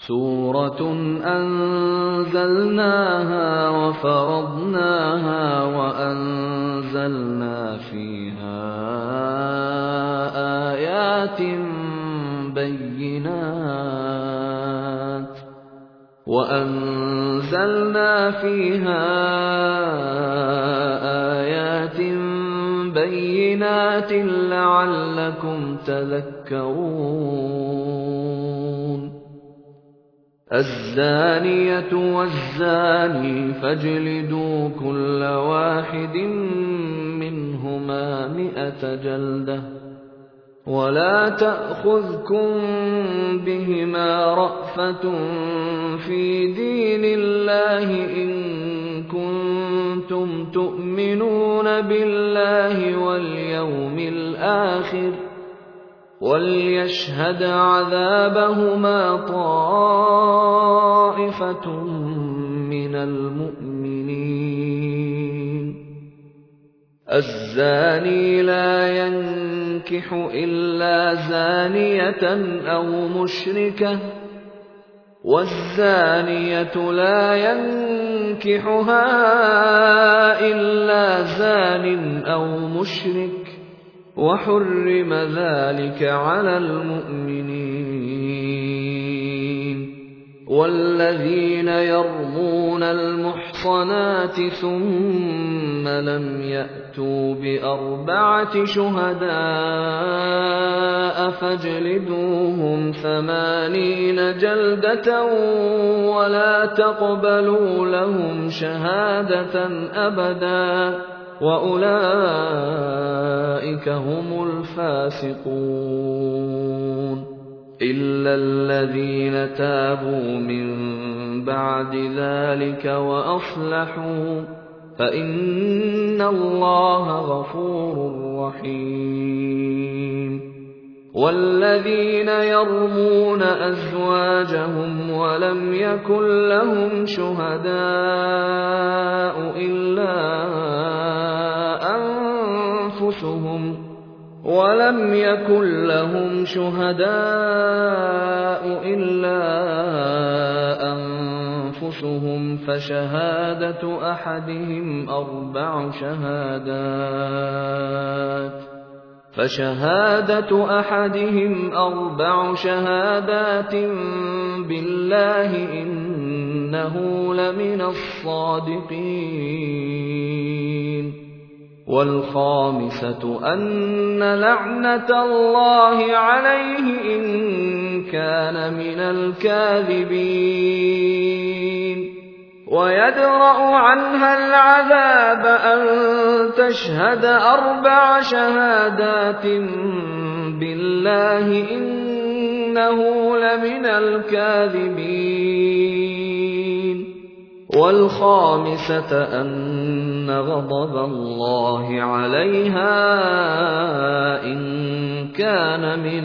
سورة أنزلناها وفرضناها وأنزلنا فيها آيات بينات لعلكم تذكرون الزانية والزاني فاجلدوا كل واحد منهما 100 جلدة ولا تأخذكم بهما رأفة في دين الله إن كنتم تؤمنون بالله واليوم الآخر وليشهد عذابهما طائفة من المؤمنين الزاني لا ينكح إلا زانية أو مشركة والزانية لا ينكحها إلا زان أو مشرك وحرم ذلك على المؤمنين والذين يرمون المحصنات ثم لم يأتوا ب4 شهداء فاجلدوهم 80 جلدة ولا تقبلوا لهم شهادة أبدا وأولئك هم الفاسقون إلا الذين تابوا من بعد ذلك وأصلحوا فإن الله غفور رحيم والذين يرمون أزواجهم ولم يكن لهم شهداء إلا أنفسهم فشهادة أحدهم 4 شهادات بالله إنه لمن الصادقين والخامسة أن لعنة الله عليه إن كان من الكاذبين ويدرأ عنها العذاب أن تشهد 4 شهادات بالله إنه لمن الكاذبين والخامسة أن غضب الله عليها إن كان من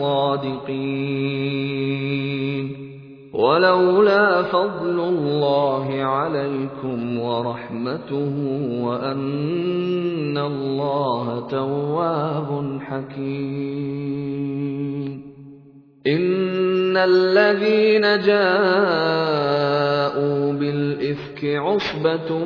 الصادقين ولولا فضل الله عليكم ورحمته وأن الله تواب حكيم إن الذين جاءوا بالإفك عصبة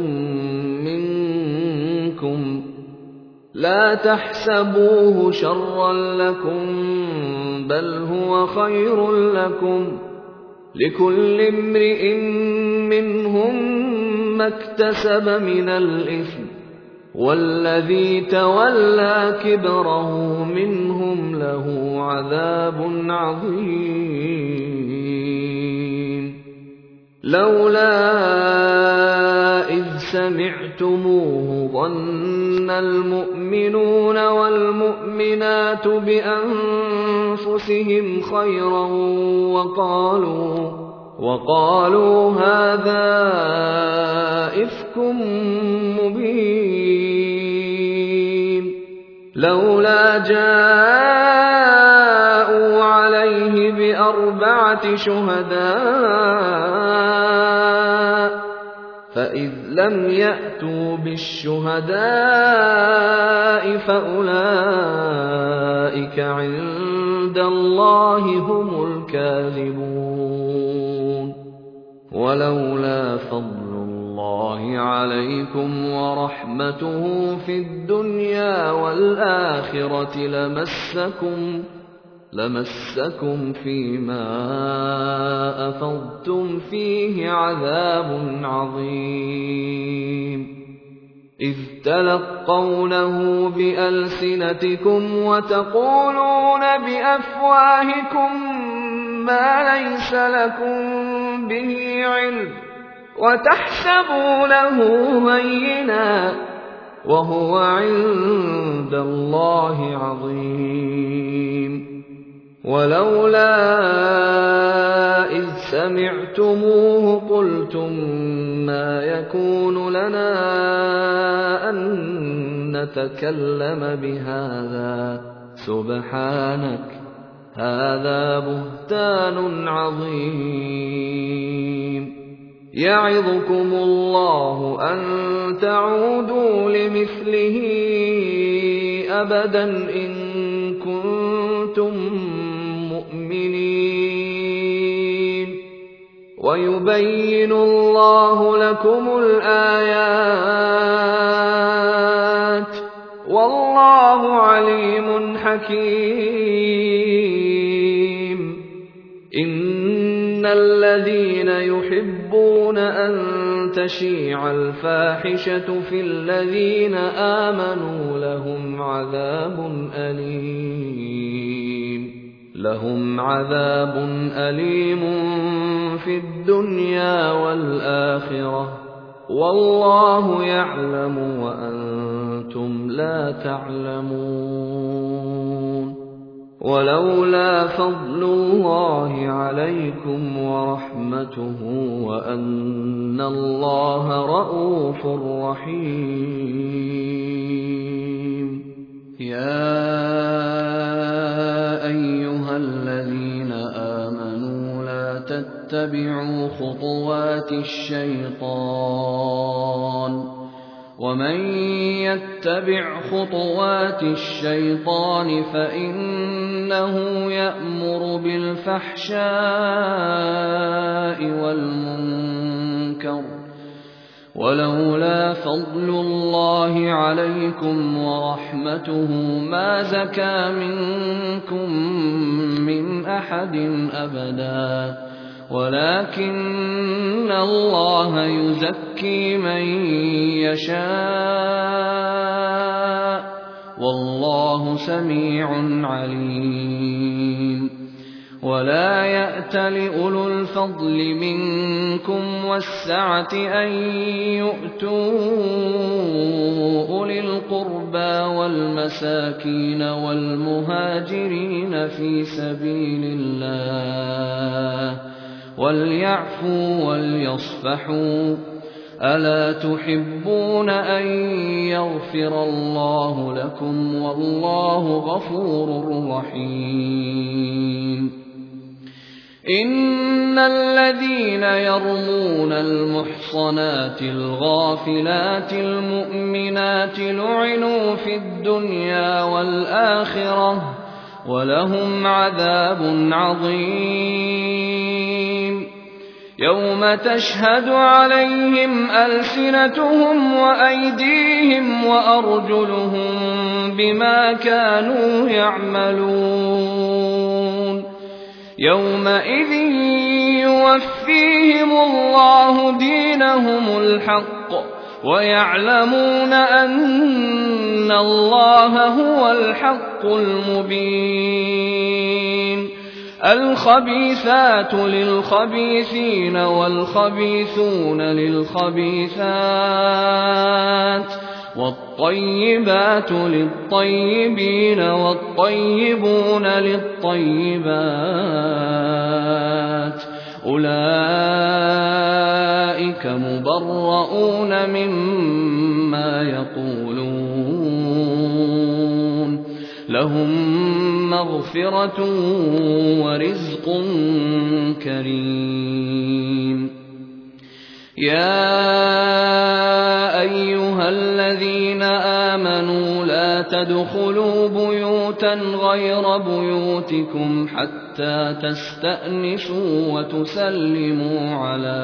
منكم لا تحسبوه شرا لكم بل هو خير لكم لكل امرئ منهم ما اكتسب من الإثم والذي تولى كبره منهم له عذاب عظيم لولا إذ سمعتموه ظن المؤمنون والمؤمنات بأنفسهم خيرا وقالوا هذا إفك مبين لولا جاءوا عليه ب4 شهداء فإذ لم يأتوا بالشهداء فأولئك عند الله هم الكاذبون ولولا فضل الله عليكم ورحمته في الدنيا والآخرة لمسكم فيما أفضتم فيه عذاب عظيم إذ تلقونه بألسنتكم وتقولون بأفواهكم ما ليس لكم به علم وتحسبونه هينا وهو عند الله عظيم ولولا إذ سمعتموه قلتم ما يكون لنا أن نتكلم بهذا سبحانك هذا بهتان عظيم يعظكم الله أن تعودوا لمثله أبدا إن كنتم مؤمنين ويبين الله لكم الآيات والله عليم حكيم إن الذين يحبون أن تشيع الفاحشة في الذين آمنوا لهم عذاب أليم في الدنيا والآخرة والله يعلم وأنتم لا تعلمون ولولا فضل الله عليكم ورحمته وأن الله رءوف رحيم يا أيها الذين آمنوا لا تتبعوا خطوات الشيطان ومن يتبع خطوات الشيطان فإنه يأمر بالفحشاء والمنكر ولولا فضل الله عليكم ورحمته ما زكى منكم من أحد أبدا ولكن الله يزكي من يشاء والله سميع عليم ولا يأت لأولو الفضل منكم والسعة أن يؤتوا أولي القربى والمساكين والمهاجرين في سبيل الله وليعفوا وليصفحوا ألا تحبون أن يغفر الله لكم والله غفور رحيم إن الذين يرمون المحصنات الغافلات المؤمنات لعنوا في الدنيا والآخرة ولهم عذاب عظيم يوم تشهد عليهم ألسنتهم وأيديهم وأرجلهم بما كانوا يعملون يومئذ يوفيهم الله دينهم الحق ويعلمون أن الله هو الحق المبين الخبيثات للخبيثين والخبيثون للخبيثات والطيبات للطيبين والطيبون للطيبات أولئك مبرؤون مما يقولون لهم مغفرة ورزق كريم يا أيها الذين آمنوا لا تدخلوا بيوت بيوتا غير بيوتكم حتى تستأنسوا وتسلموا على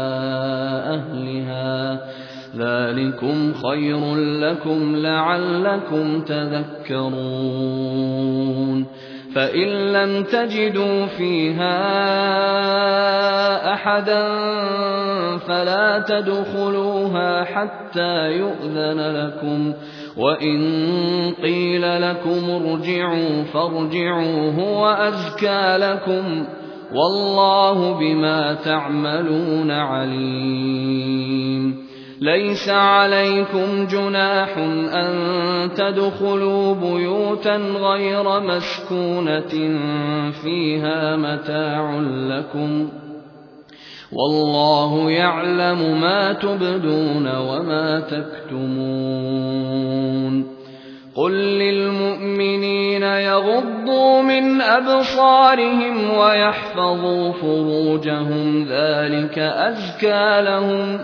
أهلها ذلكم خير لكم لعلكم تذكرون فإن لم تجدوا فيها أحدا فلا تدخلوها حتى يؤذن لكم وإن قيل لكم ارجعوا فارجعوا هو أزكى لكم والله بما تعملون عليم ليس عليكم جناح أن تدخلوا بيوتا غير مسكونة فيها متاع لكم والله يعلم ما تبدون وما تكتمون قل للمؤمنين يغضوا من أبصارهم ويحفظوا فروجهم ذلك أزكى لهم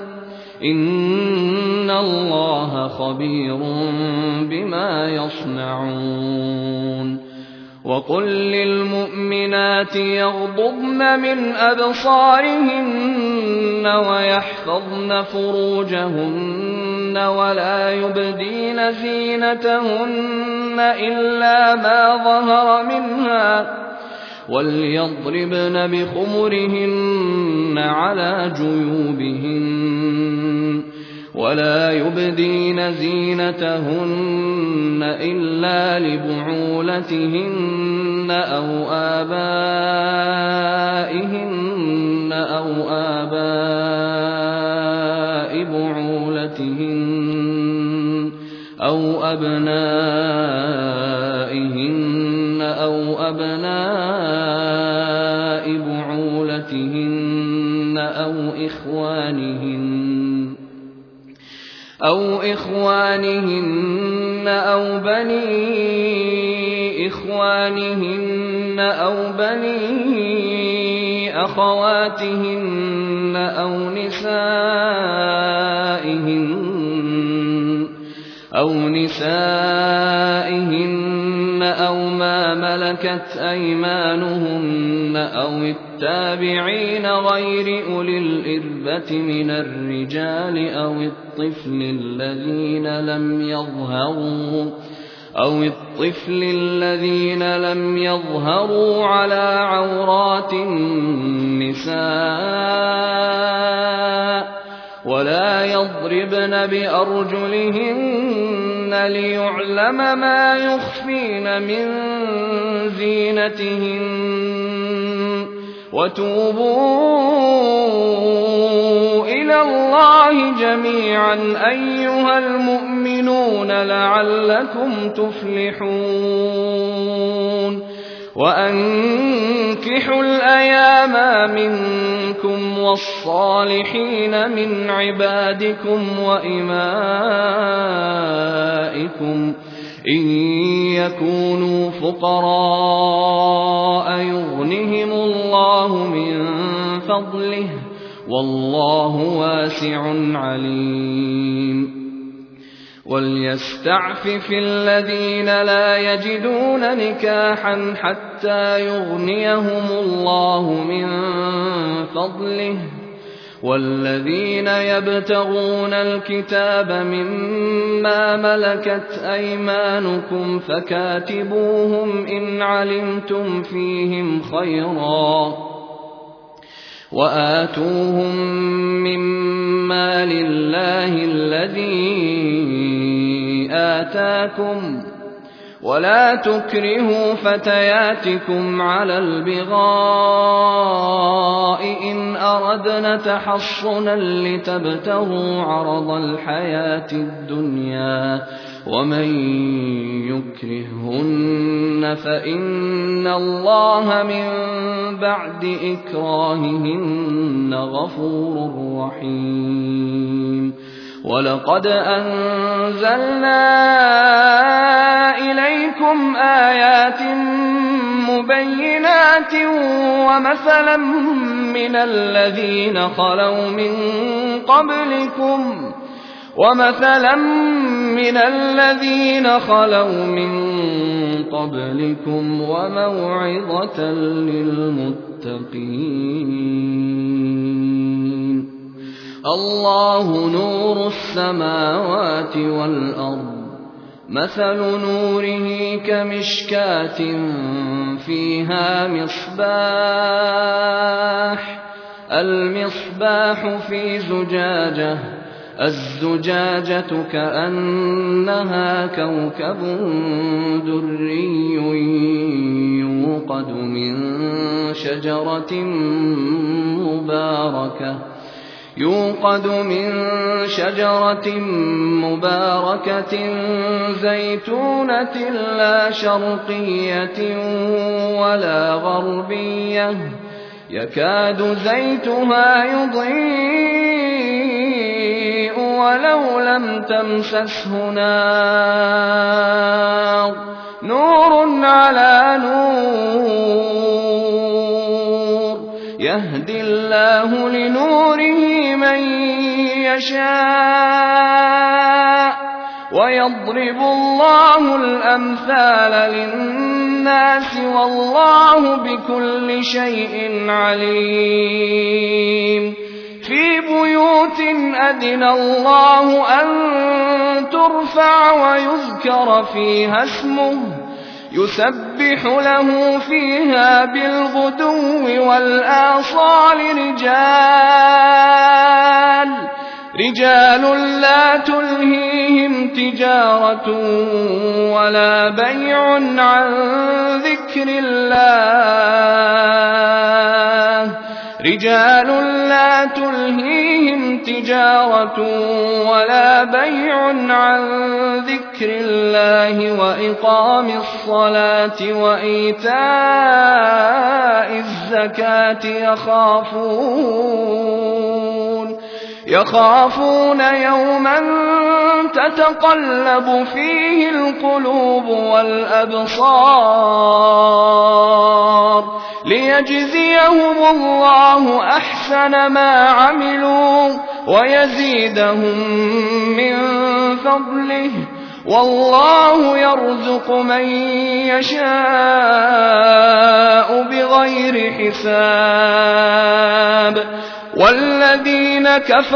إن الله خبير بما يصنعون وقل للمؤمنات يغضضن من أبصارهن ويحفظن فروجهن ولا يبدين زينتهن إلا ما ظهر منها وليضربن بخمرهن على جيوبهن ولا يبدين زينتهن إلا لبعولتهن أو آبائهن أو آباء بعولتهن أو أبنائهن أو أبناء بعولتهن أو إخوانهن أو بني إخوانهن أو بني أخواتهن أو نسائهن أو ما ملكت أيمانهن أو التابعين غير أولي الإربة من الرجال أو الطفل الذين لم يظهروا على عورات النساء ولا يضربن بأرجلهن ليعلم ما يخفين من زينتهن وتوبوا إلى الله جميعا أيها المؤمنون لعلكم تفلحون وأنكحوا الأيام منكم والصالحين من عبادكم وإمائكم إن يكونوا فقراء يغنهم الله من فضله والله واسع عليم وليستعفف الذين لا يجدون نكاحا حتى يغنيهم الله من فضله والذين يبتغون الكتاب مما ملكت أيمانكم فكاتبوهم إن علمتم فيهم خيرا وآتوهم مما لله الذي آتاكم ولا تكرهوا فتياتكم على البغاء إن أردنا تحصنا لتبتغوا عرض الحياة الدنيا ومن يكرههن فإن الله من بعد إكراههن غفور رحيم ولقد أنزلنا إليكم آيات مبينات ومثلا من الذين خلوا من قبلكم ومثلا من الذين خلوا من قبلكم وموعظة للمتقين. الله نور السماوات والأرض، مثل نوره كمشكاة فيها مصباح، المصباح في زجاجة، الزجاجة كأنها كوكب دري يوقد من شجرة مباركة زيتونة لا شرقية ولا غربية، يكاد زيتها يضيء ولو لم تمسسه نار، نور على نور، يهدي الله لنوره من يشاء، ويضرب الله الأمثال للناس، والله بكل شيء عليم. في بيوت أذن الله أن ترفع ويذكر فيها اسمه، يسبح له فيها بالغدو والآصال رجال لا تلهيهم تجارة ولا بيع عن ذكر الله، رجال لا تلهيهم تجارة ولا بيع عن ذكر الله وإقام الصلاة وإيتاء الزكاة يخافون يوما تتقلب فيه القلوب والأبصار، ليجزيهم الله أحسن ما عملوا ويزيدهم من فضله، والله يرزق من يشاء بغير حساب. والذين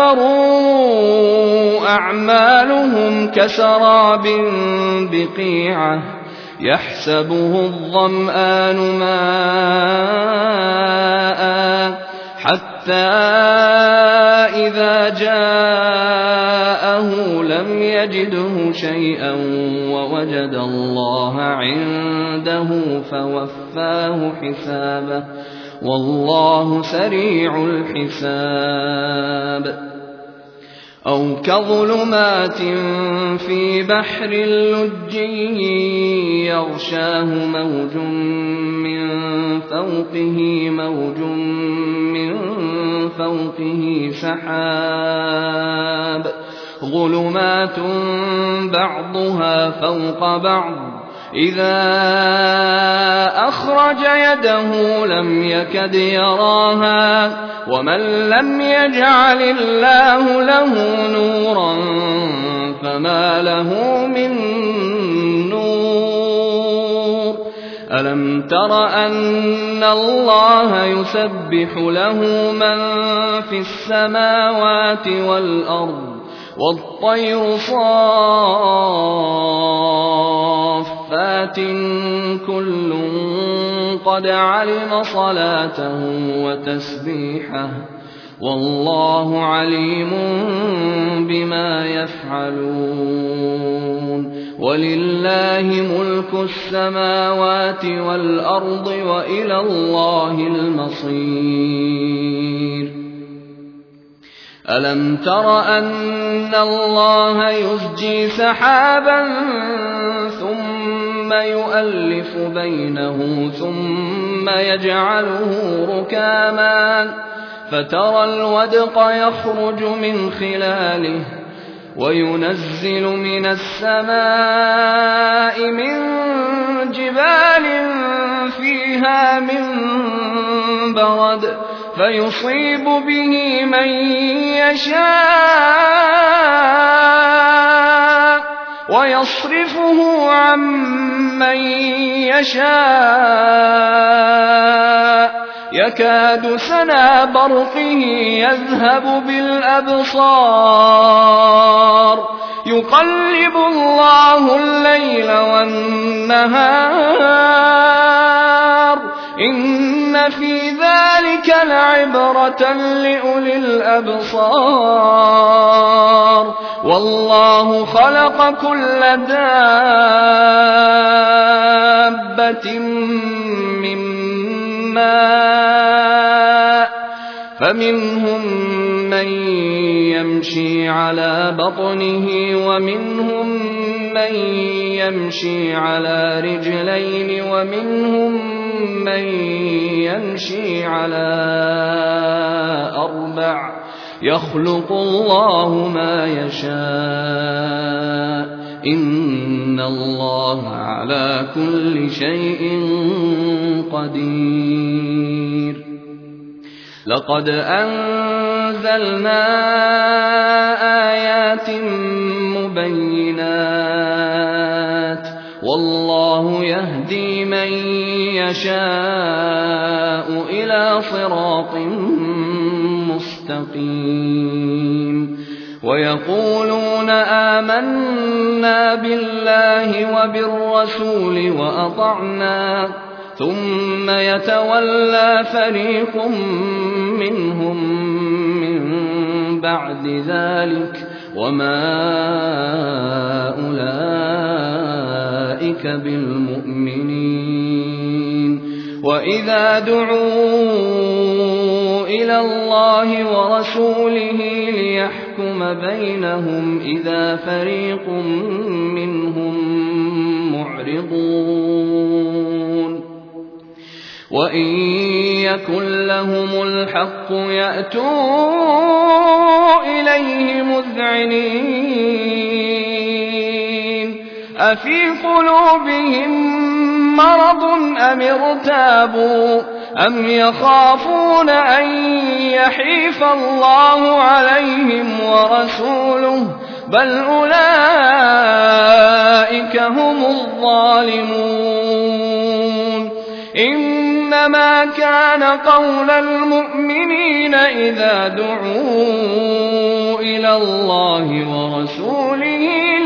كفروا أعمالهم كسراب بقيعة يحسبه الظمآن ماء حتى إذا جاءه لم يجده شيئا ووجد الله عنده فوفاه حسابه، والله سريع الحساب. أو كظلمات في بحر لجي يغشاه موج من فوقه سحاب، ظلمات بعضها فوق بعض، إذا أخرج يده لم يكد يراها، ومن لم يجعل الله له نورا فما له من نور. ألم تر أن الله يسبح له من في السماوات والأرض والطير صافات كل قد علم صلاته وتسبيحه، والله عليم بما يفعلون. ولله ملك السماوات والأرض وإلى الله المصير. ألم تر أن الله يزجي سحابا ثم يؤلف بينه ثم يجعله ركاما فترى الودق يخرج من خلاله وينزل من السماء من جبال فيها من برد فيصيب به من يشاء ويصرفه عن من يشاء يكاد سنا برقه يذهب بالأبصار يقلب الله الليل والنهار إن في ذلك لعبرة لأولي الأبصار والله خلق كل دابة من ماء فمنهم من يمشي على بطنه ومنهم من يمشي على رجلين ومنهم من يمشي على أربع يخلق الله ما يشاء إن الله على كل شيء قدير لقد أنزلنا آيات مبينات والله يهدي من يشاء إلى صراط مستقيم ويقولون آمنا بالله وبالرسول وأطعنا ثم يتولى فريق منهم من بعد ذلك وما أولئك بالمؤمنين وإذا دعوا إلى الله ورسوله ليحكم بينهم إذا فريق منهم معرضون وإن يكن لهم الحق يأتوا إليه مذعنين أفي قلوبهم مرض أم ارتابوا أم يخافون أن يحيف الله عليهم ورسوله بل أولئك هم الظالمون إنما كان قول المؤمنين إذا دعوا إلى الله ورسوله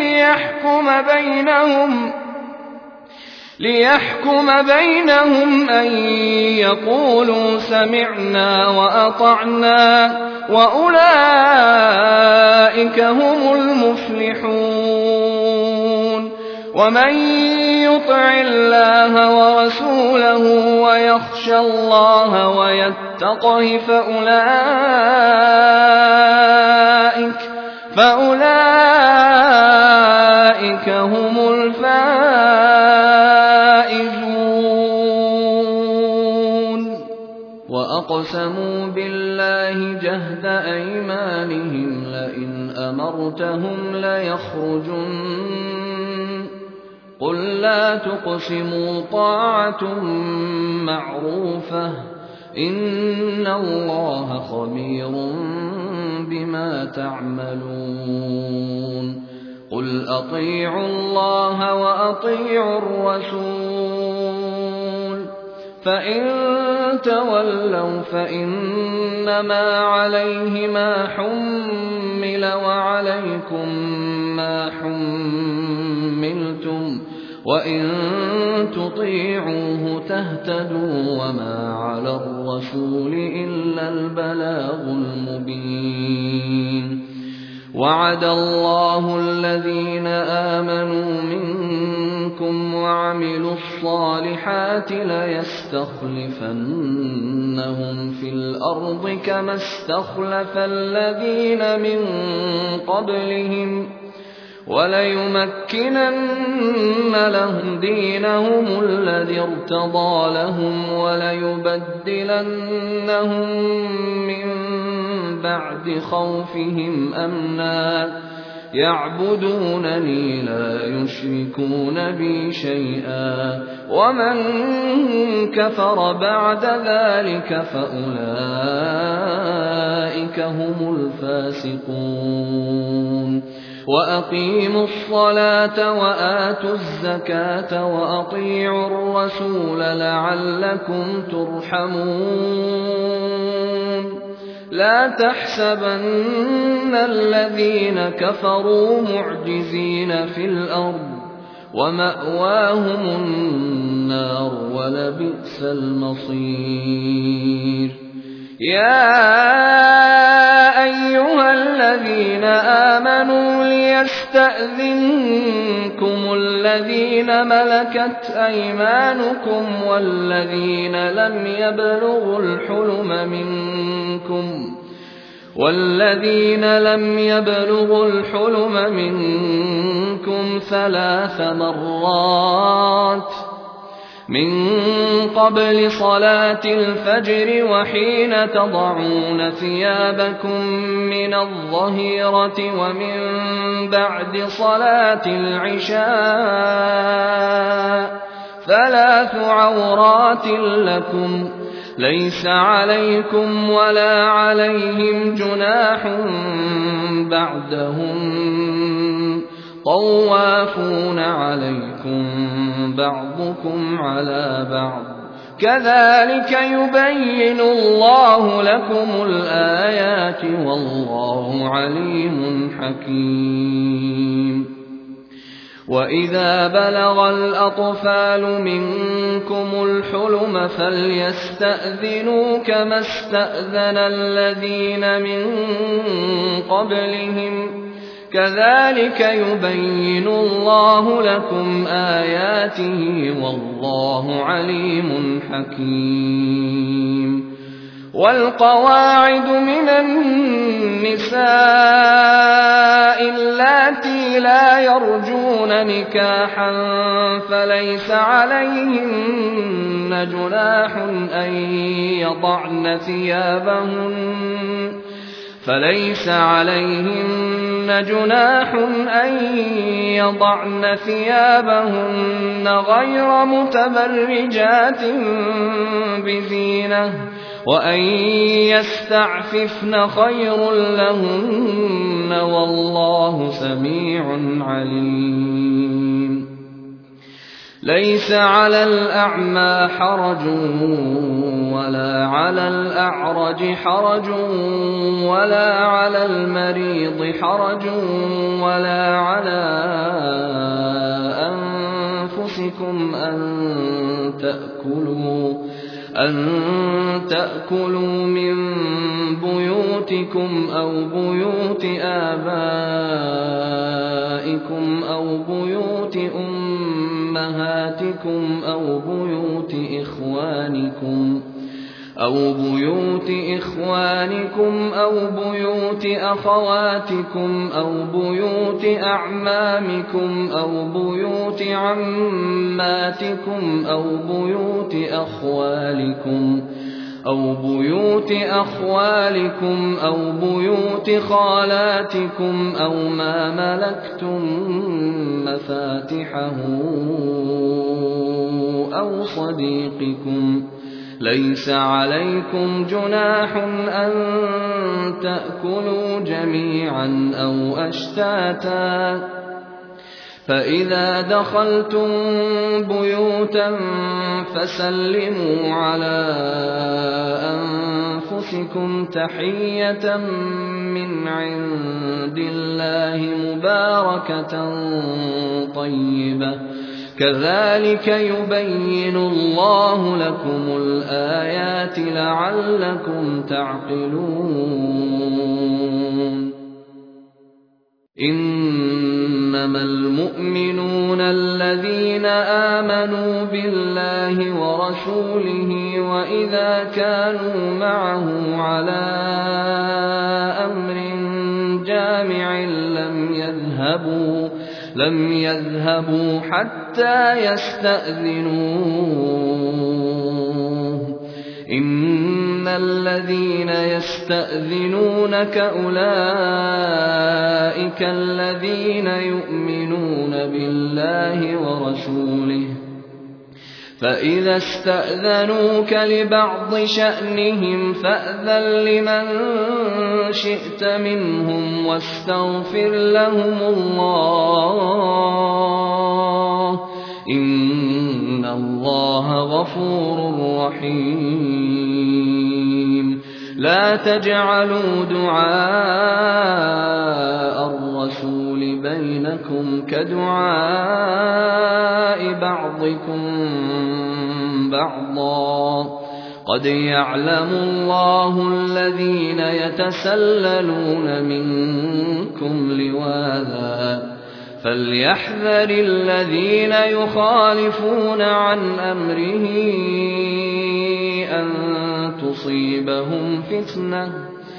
ليحكم بينهم أن يقولوا سمعنا وأطعنا وأولئك هم المفلحون ومن يطع الله ورسوله ويخشى الله ويتقه فأولئك هم الفائزون وأقسموا بالله جهد أيمانهم لئن أمرتهم ليخرجن قل لا تقسموا طاعة معروفة إن الله خبير بما تعملون قل أطيعوا الله وأطيعوا الرسول فإن تولوا فإنما عليه ما حمل وعليكم ما حملتم وإن تطيعوه تهتدوا وما على الرسول إلا البلاغ المبين وعد الله الذين آمنوا منكم وعملوا الصالحات ليستخلفنهم في الأرض كما استخلف الذين من قبلهم وليمكنن لهم دينهم الذي ارتضى لهم وليبدلنهم من بعد خوفهم أمنا يعبدونني لا يشركون بي شيئا ومن كفر بعد ذلك فأولئك هم الفاسقون وأقيموا الصلاة وآتوا الزكاة وأطيعوا الرسول لعلكم ترحمون لا تحسبن الذين كفروا معجزين في الأرض ومأواهم النار ولبئس المصير يا أيها الذين آمنوا ليستأذنكم الذين ملكت أيمانكم والذين لم يبلغوا الحلم منكم 3 مرات من قبل صلاة الفجر وحين تضعون ثيابكم من الظهيرة ومن بعد صلاة العشاء 3 عورات لكم ليس عليكم ولا عليهم جناح بعدهم طوافون عليكم بعضكم على بعض كذلك يبين الله لكم الآيات والله عليم حكيم وإذا بلغ الأطفال منكم الحلم فليستأذنوا كما استأذن الذين من قبلهم كذلك يبين الله لكم آياته والله عليم حكيم والقواعد من النساء اللاتي لا يرجون نكاحا فليس عليهن جناح أن يضعن ثيابهن غير متبرجات بزينة وأن يستعففن خير لهن والله سميع عليم ليس على الأعمى حرج ولا على الأعرج حرج ولا على المريض حرج ولا على أنفسكم أن تأكلوا من بيوتكم أو بيوت آبائكم أو بيوت أمهاتكم أو بيوت إخوانكم أو بيوت أخواتكم أو بيوت أعمامكم أو بيوت عماتكم أو بيوت أخوالكم أو بيوت خالاتكم أو ما ملكتم مفاتحه أو صديقكم ليس عليكم جناح أن تأكلوا جميعا أو أشتاتا فإذا دخلتم بيوتا فسلموا على أنفسكم تحية من عند الله مباركة طيبة كذلك يبين الله لكم الآيات لعلكم تعقلون إنما المؤمنون الذين آمنوا بالله ورسوله وإذا كانوا معه على أمر جامع لم يذهبوا حتى يستأذنوه إن إن الذين يستأذنونك أولئك الذين يؤمنون بالله ورسوله فإذا استأذنوك لبعض شأنهم فأذن لمن شئت منهم واستغفر لهم الله إن الله غفور رحيم لا تجعلوا دعاء الرسول بينكم كدعاء بعضكم بعضا قد يعلم الله الذين يتسللون منكم لواذا فليحذر الذين يخالفون عن أمره أن تصيبهم فتنة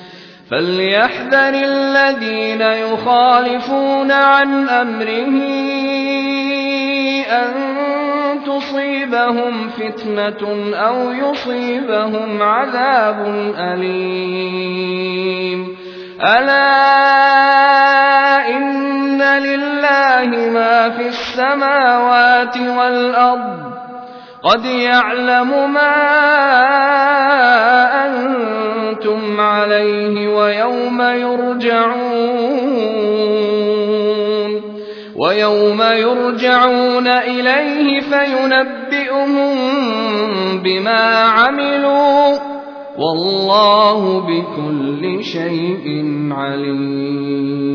أو يصيبهم عذاب أليم ألا إن لله ما في السماوات والأرض قد يعلم ما أنتم عليه ويوم يرجعون إليه فينبئهم بما عملوا والله بكل شيء عليم